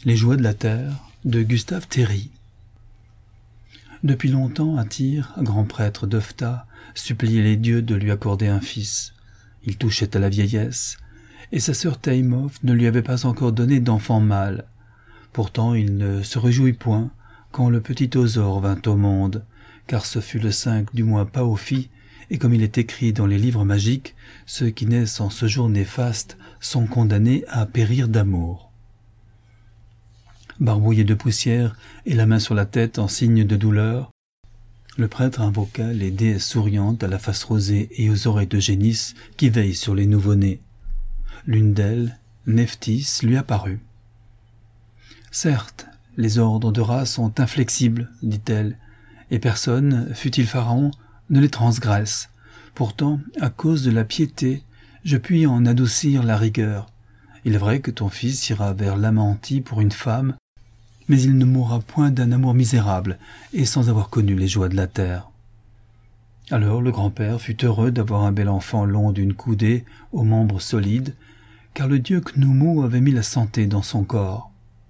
Les joies de la terre de Gustave Thierry. Depuis longtemps, à Tyr, grand prêtre d'Ofta, suppliait les dieux de lui accorder un fils. Il touchait à la vieillesse, et sa sœur Taïmoth ne lui avait pas encore donné d'enfant mâle. Pourtant il ne se réjouit point quand le petit Osor vint au monde, car ce fut le 5 du mois Paophi, et comme il est écrit dans les livres magiques, ceux qui naissent en ce jour néfaste sont condamnés à périr d'amour. Barbouillé de poussière et la main sur la tête en signe de douleur, le prêtre invoqua les déesses souriantes à la face rosée et aux oreilles de génisse qui veillent sur les nouveau-nés. L'une d'elles, Nephthys, lui apparut. « Certes, les ordres de race sont inflexibles, dit-elle, et personne, fût-il pharaon, ne les transgresse. Pourtant, à cause de la piété, je puis en adoucir la rigueur. Il est vrai que ton fils ira vers l'Amantie pour une femme, mais il ne mourra point d'un amour misérable et sans avoir connu les joies de la terre. » Alors le grand-père fut heureux d'avoir un bel enfant long d'une coudée, aux membres solides, car le dieu Khnumu avait mis la santé dans son corps.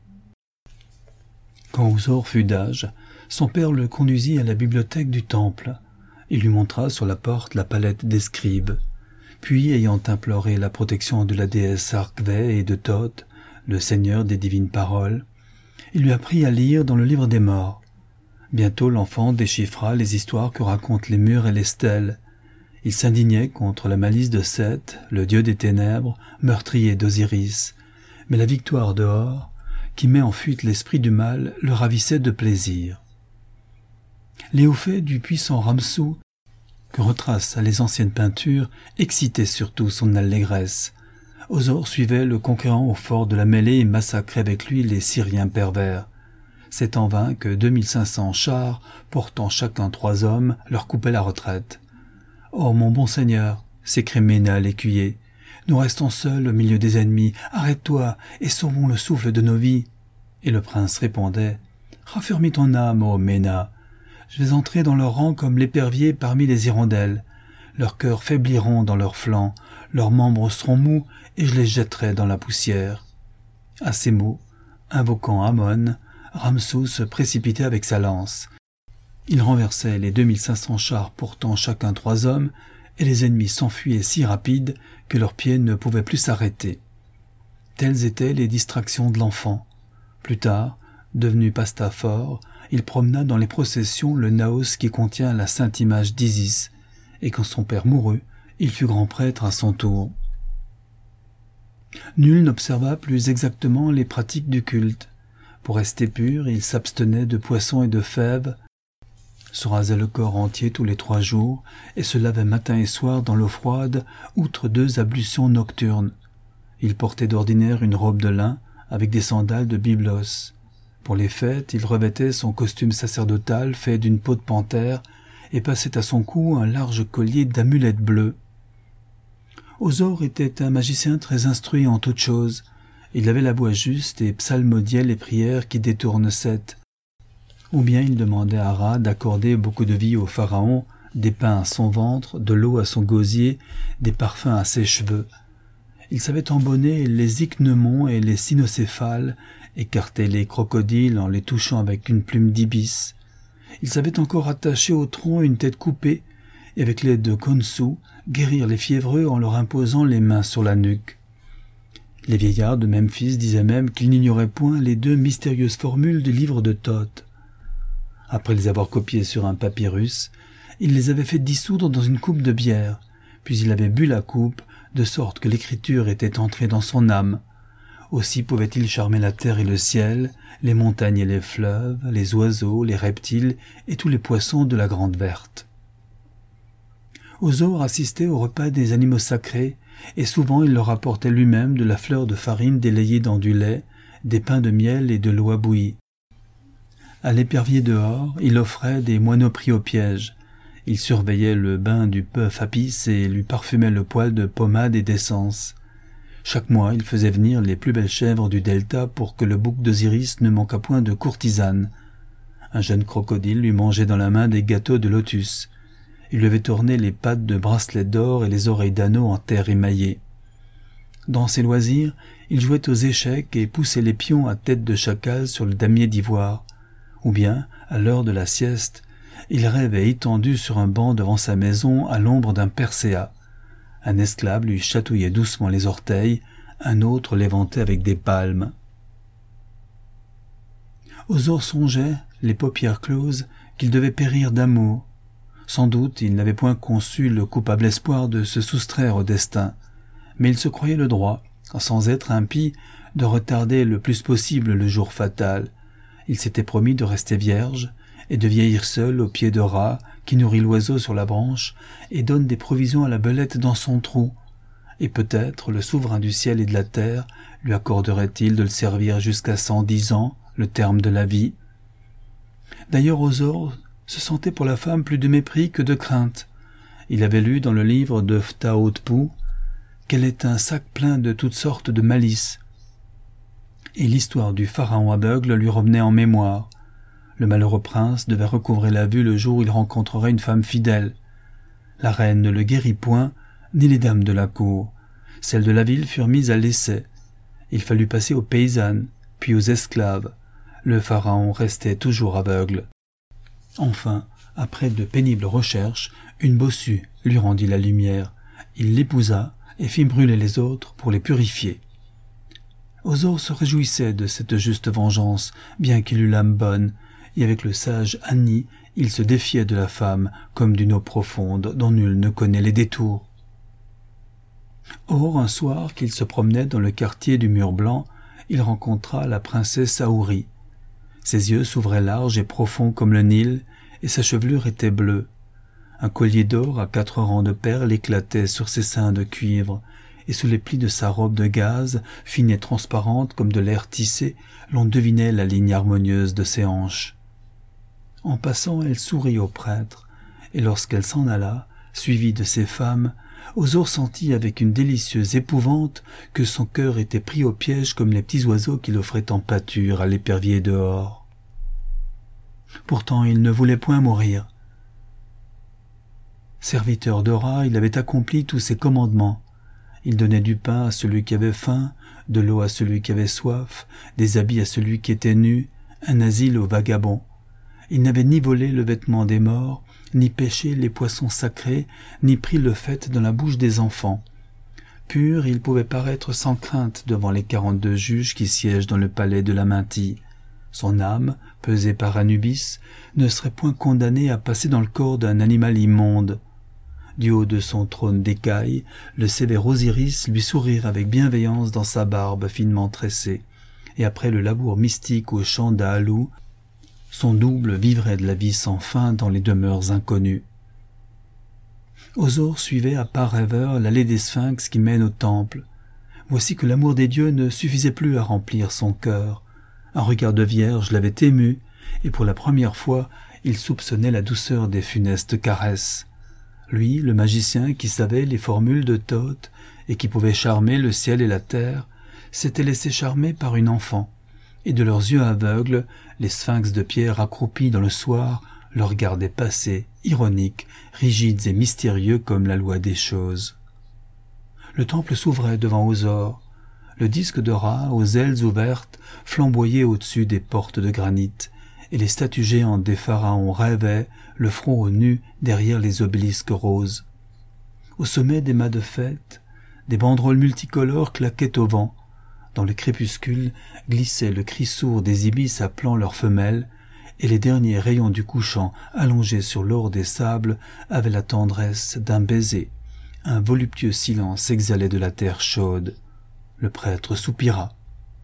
Quand Osor fut d'âge, son père le conduisit à la bibliothèque du temple. Il lui montra sur la porte la palette des scribes. Puis, ayant imploré la protection de la déesse Arkhvé et de Thoth, le seigneur des divines paroles, il lui apprit à lire dans le livre des morts. Bientôt l'enfant déchiffra les histoires que racontent les murs et les stèles. Il s'indignait contre la malice de Seth, le dieu des ténèbres, meurtrier d'Osiris, mais la victoire de Hor, qui met en fuite l'esprit du mal, le ravissait de plaisir. Les hauts faits du puissant Ramsou, que retracent les anciennes peintures, excitaient surtout son allégresse. Osor suivait le conquérant au fort de la mêlée et massacrait avec lui les Syriens pervers. C'est en vain que 2500 chars, portant chacun 3 hommes, leur coupaient la retraite. « Oh, mon bon seigneur !» s'écria Ména l'écuyer. « Nous restons seuls au milieu des ennemis. Arrête-toi et sauvons le souffle de nos vies. » Et le prince répondait « Raffermis ton âme, ô Ména. Je vais entrer dans leur rang comme l'épervier parmi les hirondelles. Leurs cœurs faibliront dans leurs flancs, leurs membres seront mous, et je les jetterai dans la poussière. » À ces mots, invoquant Amon, Ramsou se précipitait avec sa lance. Il renversait les 2500 chars portant chacun 3 hommes, et les ennemis s'enfuyaient si rapides que leurs pieds ne pouvaient plus s'arrêter. Telles étaient les distractions de l'enfant. Plus tard, devenu pastaphore, il promena dans les processions le naos qui contient la sainte image d'Isis, et quand son père mourut, il fut grand prêtre à son tour. Nul n'observa plus exactement les pratiques du culte. Pour rester pur, il s'abstenait de poissons et de fèves, se rasait le corps entier tous les 3 jours et se lavait matin et soir dans l'eau froide, outre 2 ablutions nocturnes. Il portait d'ordinaire une robe de lin avec des sandales de byblos. Pour les fêtes, il revêtait son costume sacerdotal fait d'une peau de panthère et passait à son cou un large collier d'amulettes bleues. Osor était un magicien très instruit en toutes choses. Il avait la voix juste et psalmodiait les prières qui détournent Seth. Ou bien il demandait à Ra d'accorder beaucoup de vie au pharaon, des pains à son ventre, de l'eau à son gosier, des parfums à ses cheveux. Il savait embonner les ichneumons et les cynocéphales, écarter les crocodiles en les touchant avec une plume d'ibis. Il savait encore attacher au tronc une tête coupée, et avec l'aide de Khonsu, guérir les fiévreux en leur imposant les mains sur la nuque. Les vieillards de Memphis disaient même qu'ils n'ignoraient point les 2 mystérieuses formules du livre de Thoth. Après les avoir copiées sur un papyrus, il les avait fait dissoudre dans une coupe de bière, puis il avait bu la coupe, de sorte que l'écriture était entrée dans son âme. Aussi pouvait-il charmer la terre et le ciel, les montagnes et les fleuves, les oiseaux, les reptiles et tous les poissons de la Grande Verte. Osor assistait au repas des animaux sacrés, et souvent il leur apportait lui-même de la fleur de farine délayée dans du lait, des pains de miel et de l'eau à bouillie. À l'épervier dehors, il offrait des moineaux pris au piège. Il surveillait le bain du bœuf Apis et lui parfumait le poil de pommade et d'essence. Chaque mois, il faisait venir les plus belles chèvres du delta pour que le bouc d'Osiris ne manquât point de courtisanes. Un jeune crocodile lui mangeait dans la main des gâteaux de lotus. Il lui avait tourné les pattes de bracelets d'or et les oreilles d'anneaux en terre émaillée. Dans ses loisirs, il jouait aux échecs et poussait les pions à tête de chacal sur le damier d'ivoire. Ou bien, à l'heure de la sieste, il rêvait étendu sur un banc devant sa maison à l'ombre d'un perséa. Un esclave lui chatouillait doucement les orteils, un autre l'éventait avec des palmes. Ozore songeait, les paupières closes, qu'il devait périr d'amour. Sans doute il n'avait point conçu le coupable espoir de se soustraire au destin, mais il se croyait le droit, sans être impie, de retarder le plus possible le jour fatal. Il s'était promis de rester vierge et de vieillir seul au pied de rat qui nourrit l'oiseau sur la branche et donne des provisions à la belette dans son trou. Et peut-être le souverain du ciel et de la terre lui accorderait-il de le servir jusqu'à 110 ans, le terme de la vie. D'ailleurs Ozore se sentait pour la femme plus de mépris que de crainte. Il avait lu dans le livre de Phta-Haute-Pou qu'elle est un sac plein de toutes sortes de malices. Et l'histoire du pharaon aveugle lui revenait en mémoire. Le malheureux prince devait recouvrer la vue le jour où il rencontrerait une femme fidèle. La reine ne le guérit point, ni les dames de la cour. Celles de la ville furent mises à l'essai. Il fallut passer aux paysannes, puis aux esclaves. Le pharaon restait toujours aveugle. Enfin, après de pénibles recherches, une bossue lui rendit la lumière. Il l'épousa et fit brûler les autres pour les purifier. Ozore se réjouissait de cette juste vengeance, bien qu'il eût l'âme bonne, et avec le sage Ani, il se défiait de la femme comme d'une eau profonde dont nul ne connaît les détours. Or, un soir qu'il se promenait dans le quartier du Mur Blanc, il rencontra la princesse Saouri. Ses yeux s'ouvraient larges et profonds comme le Nil, et sa chevelure était bleue. Un collier d'or à 4 rangs de perles éclatait sur ses seins de cuivre, et sous les plis de sa robe de gaze, fine et transparente comme de l'air tissé, l'on devinait la ligne harmonieuse de ses hanches. En passant, elle sourit au prêtre, et lorsqu'elle s'en alla, suivie de ses femmes, Ozore sentit avec une délicieuse épouvante que son cœur était pris au piège comme les petits oiseaux qu'il offrait en pâture à l'épervier dehors. Pourtant il ne voulait point mourir. Serviteur de rat, il avait accompli tous ses commandements. Il donnait du pain à celui qui avait faim, de l'eau à celui qui avait soif, des habits à celui qui était nu, un asile aux vagabonds. Il n'avait ni volé le vêtement des morts, ni pêché les poissons sacrés, ni pris le fait dans la bouche des enfants. Pur, il pouvait paraître sans crainte devant les 42 juges qui siègent dans le palais de la Mintie. Son âme, pesée par Anubis, ne serait point condamnée à passer dans le corps d'un animal immonde. Du haut de son trône d'écaille, le sévère Osiris lui sourire avec bienveillance dans sa barbe finement tressée, et après le labour mystique au champ d'Aalou, son double vivrait de la vie sans fin dans les demeures inconnues. Ozore suivait à pas rêveur l'allée des sphinx qui mène au temple. Voici que l'amour des dieux ne suffisait plus à remplir son cœur. Un regard de vierge l'avait ému, et pour la première fois, il soupçonnait la douceur des funestes caresses. Lui, le magicien qui savait les formules de Thoth et qui pouvait charmer le ciel et la terre, s'était laissé charmer par une enfant, et de leurs yeux aveugles, les sphinx de pierre accroupis dans le soir le regardaient passer, ironiques, rigides et mystérieux comme la loi des choses. Le temple s'ouvrait devant Ozore. Le disque de rat, aux ailes ouvertes, flamboyait au-dessus des portes de granit, et les statues géantes des pharaons rêvaient, le front au nu, derrière les obélisques roses. Au sommet des mâts de fête, des banderoles multicolores claquaient au vent. Dans le crépuscule glissait le cri sourd des ibis appelant leurs femelles, et les derniers rayons du couchant, allongés sur l'or des sables, avaient la tendresse d'un baiser. Un voluptueux silence exhalait de la terre chaude. Le prêtre soupira.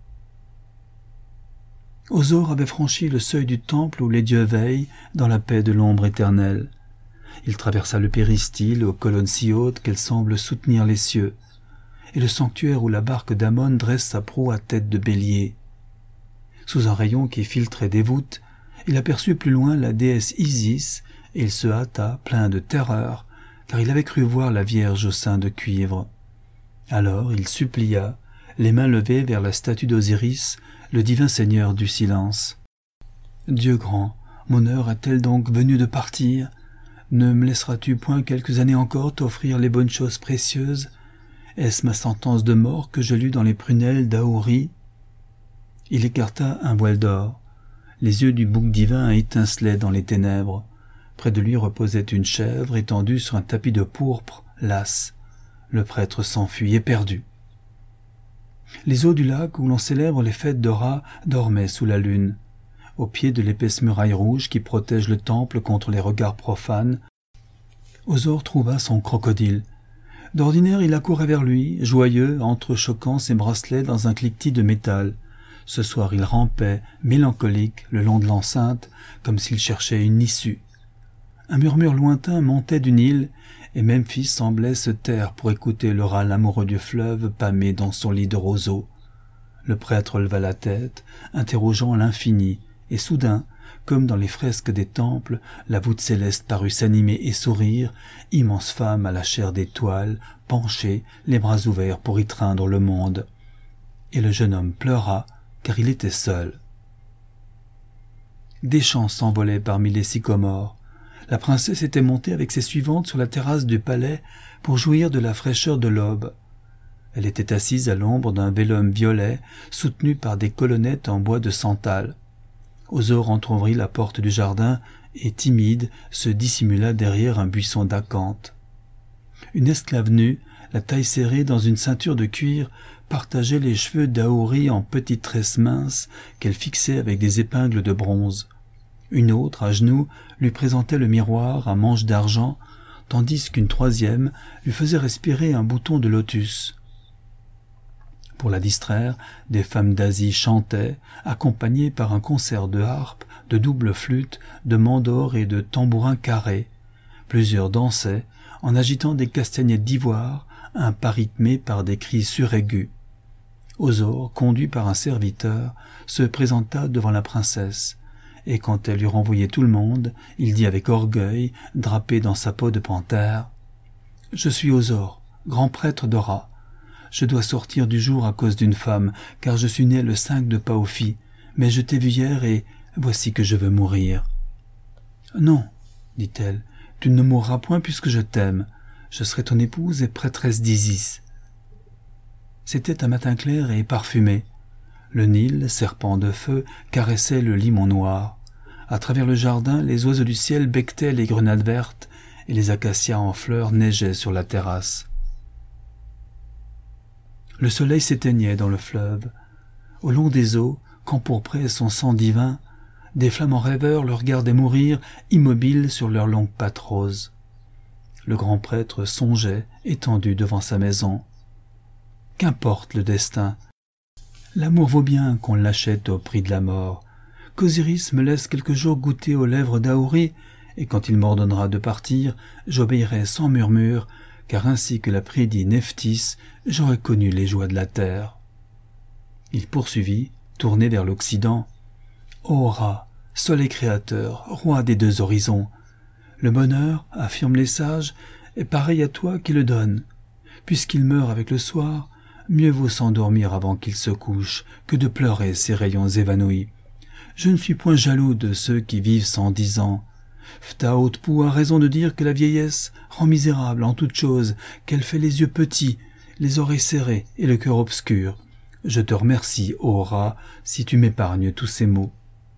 Ozore avait franchi le seuil du temple où les dieux veillent dans la paix de l'ombre éternelle. Il traversa le péristyle aux colonnes si hautes qu'elles semblent soutenir les cieux, et le sanctuaire où la barque d'Amon dresse sa proue à tête de bélier. Sous un rayon qui filtrait des voûtes, il aperçut plus loin la déesse Isis, et il se hâta, plein de terreur, car il avait cru voir la Vierge au sein de cuivre. Alors il supplia, les mains levées vers la statue d'Osiris, le divin seigneur du silence. « Dieu grand, mon heure est-elle donc venue de partir? Ne me laisseras-tu point quelques années encore t'offrir les bonnes choses précieuses? Est-ce ma sentence de mort que je lus dans les prunelles d'Aouri ?» Il écarta un voile d'or. Les yeux du bouc divin étincelaient dans les ténèbres. Près de lui reposait une chèvre étendue sur un tapis de pourpre, lasse. Le prêtre s'enfuit éperdu. Les eaux du lac où l'on célèbre les fêtes de Ra dormaient sous la lune. Au pied de l'épaisse muraille rouge qui protège le temple contre les regards profanes, Osor trouva son crocodile. D'ordinaire, il accourait vers lui, joyeux, entrechoquant ses bracelets dans un cliquetis de métal. Ce soir, il rampait, mélancolique, le long de l'enceinte, comme s'il cherchait une issue. Un murmure lointain montait du Nil, et Memphis semblait se taire pour écouter le râle amoureux du fleuve pâmé dans son lit de roseaux. Le prêtre leva la tête, interrogeant l'infini, et soudain, comme dans les fresques des temples, la voûte céleste parut s'animer et sourire, immense femme à la chair d'étoile, penchée, les bras ouverts pour y traindre le monde. Et le jeune homme pleura, car il était seul. Des chants s'envolaient parmi les sycomores. La princesse était montée avec ses suivantes sur la terrasse du palais pour jouir de la fraîcheur de l'aube. Elle était assise à l'ombre d'un vélum violet soutenu par des colonnettes en bois de santal. Osor entr'ouvrit la porte du jardin et, timide, se dissimula derrière un buisson d'acanthe. Une esclave nue, la taille serrée dans une ceinture de cuir, partageait les cheveux d'Aouri en petites tresses minces qu'elle fixait avec des épingles de bronze. Une autre, à genoux, lui présentait le miroir à manche d'argent, tandis qu'une troisième lui faisait respirer un bouton de lotus. Pour la distraire, des femmes d'Asie chantaient, accompagnées par un concert de harpes, de doubles flûtes, de mandores et de tambourins carrés. Plusieurs dansaient, en agitant des castagnettes d'ivoire, un pas rythmé par des cris suraigus. Osor, conduit par un serviteur, se présenta devant la princesse, et quand elle eut renvoyé tout le monde, il dit avec orgueil, drapé dans sa peau de panthère, « Je suis Osor, grand prêtre de Ra. Je dois sortir du jour à cause d'une femme, car je suis né le 5 de Paofi, mais je t'ai vu hier et voici que je veux mourir. »« Non, dit-elle, tu ne mourras point puisque je t'aime. Je serai ton épouse et prêtresse d'Isis. » C'était un matin clair et parfumé. Le Nil, serpent de feu, caressait le limon noir. À travers le jardin, les oiseaux du ciel becquetaient les grenades vertes et les acacias en fleurs neigeaient sur la terrasse. Le soleil s'éteignait dans le fleuve. Au long des eaux, qu'empourprait son sang divin, des flamants rêveurs le regardaient mourir, immobiles sur leurs longues pattes roses. Le grand prêtre songeait, étendu devant sa maison. Qu'importe le destin. L'amour vaut bien qu'on l'achète au prix de la mort. Qu'Osiris me laisse quelques jours goûter aux lèvres d'Aouri, et quand il m'ordonnera de partir, j'obéirai sans murmure, car ainsi que l'a prédit Nephthys, j'aurai connu les joies de la terre. Il poursuivit, tourné vers l'Occident. « Ô Ra, soleil créateur, roi des deux horizons, le bonheur, affirment les sages, est pareil à toi qui le donne. Puisqu'il meurt avec le soir, mieux vaut s'endormir avant qu'il se couche que de pleurer ses rayons évanouis. Je ne suis point jaloux de ceux qui vivent 110 ans. Phta-Haute-Pou a raison de dire que la vieillesse rend misérable en toute chose, qu'elle fait les yeux petits, les oreilles serrées et le cœur obscur. Je te remercie, ô Ra, si tu m'épargnes tous ces maux. »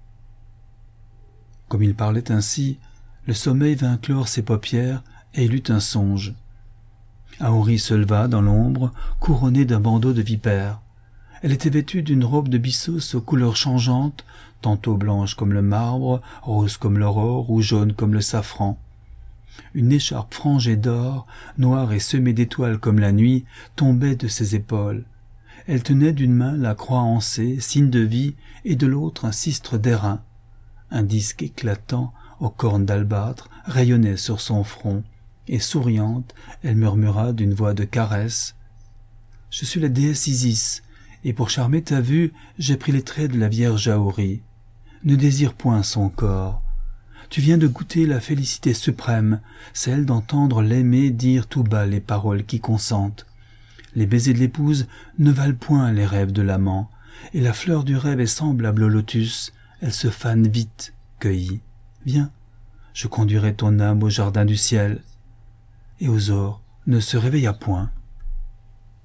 Comme il parlait ainsi, le sommeil vint clore ses paupières et il eut un songe. Aouri se leva dans l'ombre, couronnée d'un bandeau de vipères. Elle était vêtue d'une robe de byssos aux couleurs changeantes, tantôt blanche comme le marbre, rose comme l'aurore ou jaune comme le safran. Une écharpe frangée d'or, noire et semée d'étoiles comme la nuit, tombait de ses épaules. Elle tenait d'une main la croix ancée, signe de vie, et de l'autre un cistre d'airain. Un disque éclatant, aux cornes d'albâtre, rayonnait sur son front, et souriante, elle murmura d'une voix de caresse « Je suis la déesse Isis, et pour charmer ta vue, j'ai pris les traits de la Vierge Aouri. Ne désire point son corps. Tu viens de goûter la félicité suprême, celle d'entendre l'aimé dire tout bas les paroles qui consentent. Les baisers de l'épouse ne valent point les rêves de l'amant, et la fleur du rêve est semblable au lotus, elle se fane vite, cueillie. Viens, je conduirai ton âme au jardin du ciel. » Et Osor ne se réveilla point.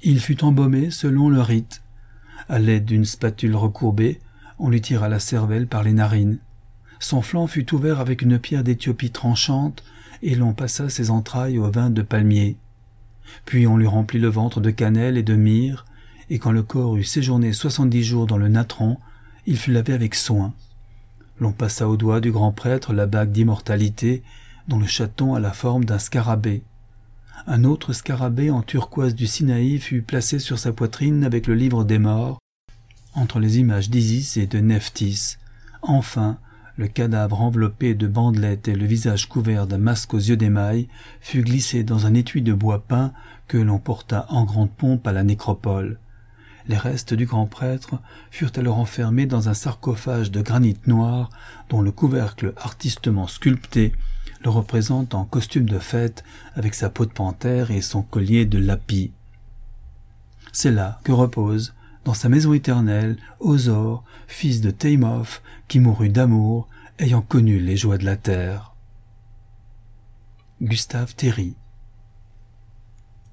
Il fut embaumé selon le rite. À l'aide d'une spatule recourbée, on lui tira la cervelle par les narines. Son flanc fut ouvert avec une pierre d'Éthiopie tranchante, et l'on passa ses entrailles au vin de palmier. Puis on lui remplit le ventre de cannelle et de myrrhe, et quand le corps eut séjourné 70 jours dans le natron, il fut lavé avec soin. L'on passa au doigt du grand prêtre la bague d'immortalité, dont le chaton a la forme d'un scarabée. Un autre scarabée en turquoise du Sinaï fut placé sur sa poitrine avec le livre des morts, entre les images d'Isis et de Nephthys. Enfin, le cadavre enveloppé de bandelettes et le visage couvert d'un masque aux yeux d'émail fut glissé dans un étui de bois peint que l'on porta en grande pompe à la nécropole. Les restes du grand prêtre furent alors enfermés dans un sarcophage de granit noir dont le couvercle artistement sculpté le représente en costume de fête avec sa peau de panthère et son collier de lapis. C'est là que repose, dans sa maison éternelle, Osor, fils de Thémoth, qui mourut d'amour, ayant connu les joies de la terre. Gustave Thierry.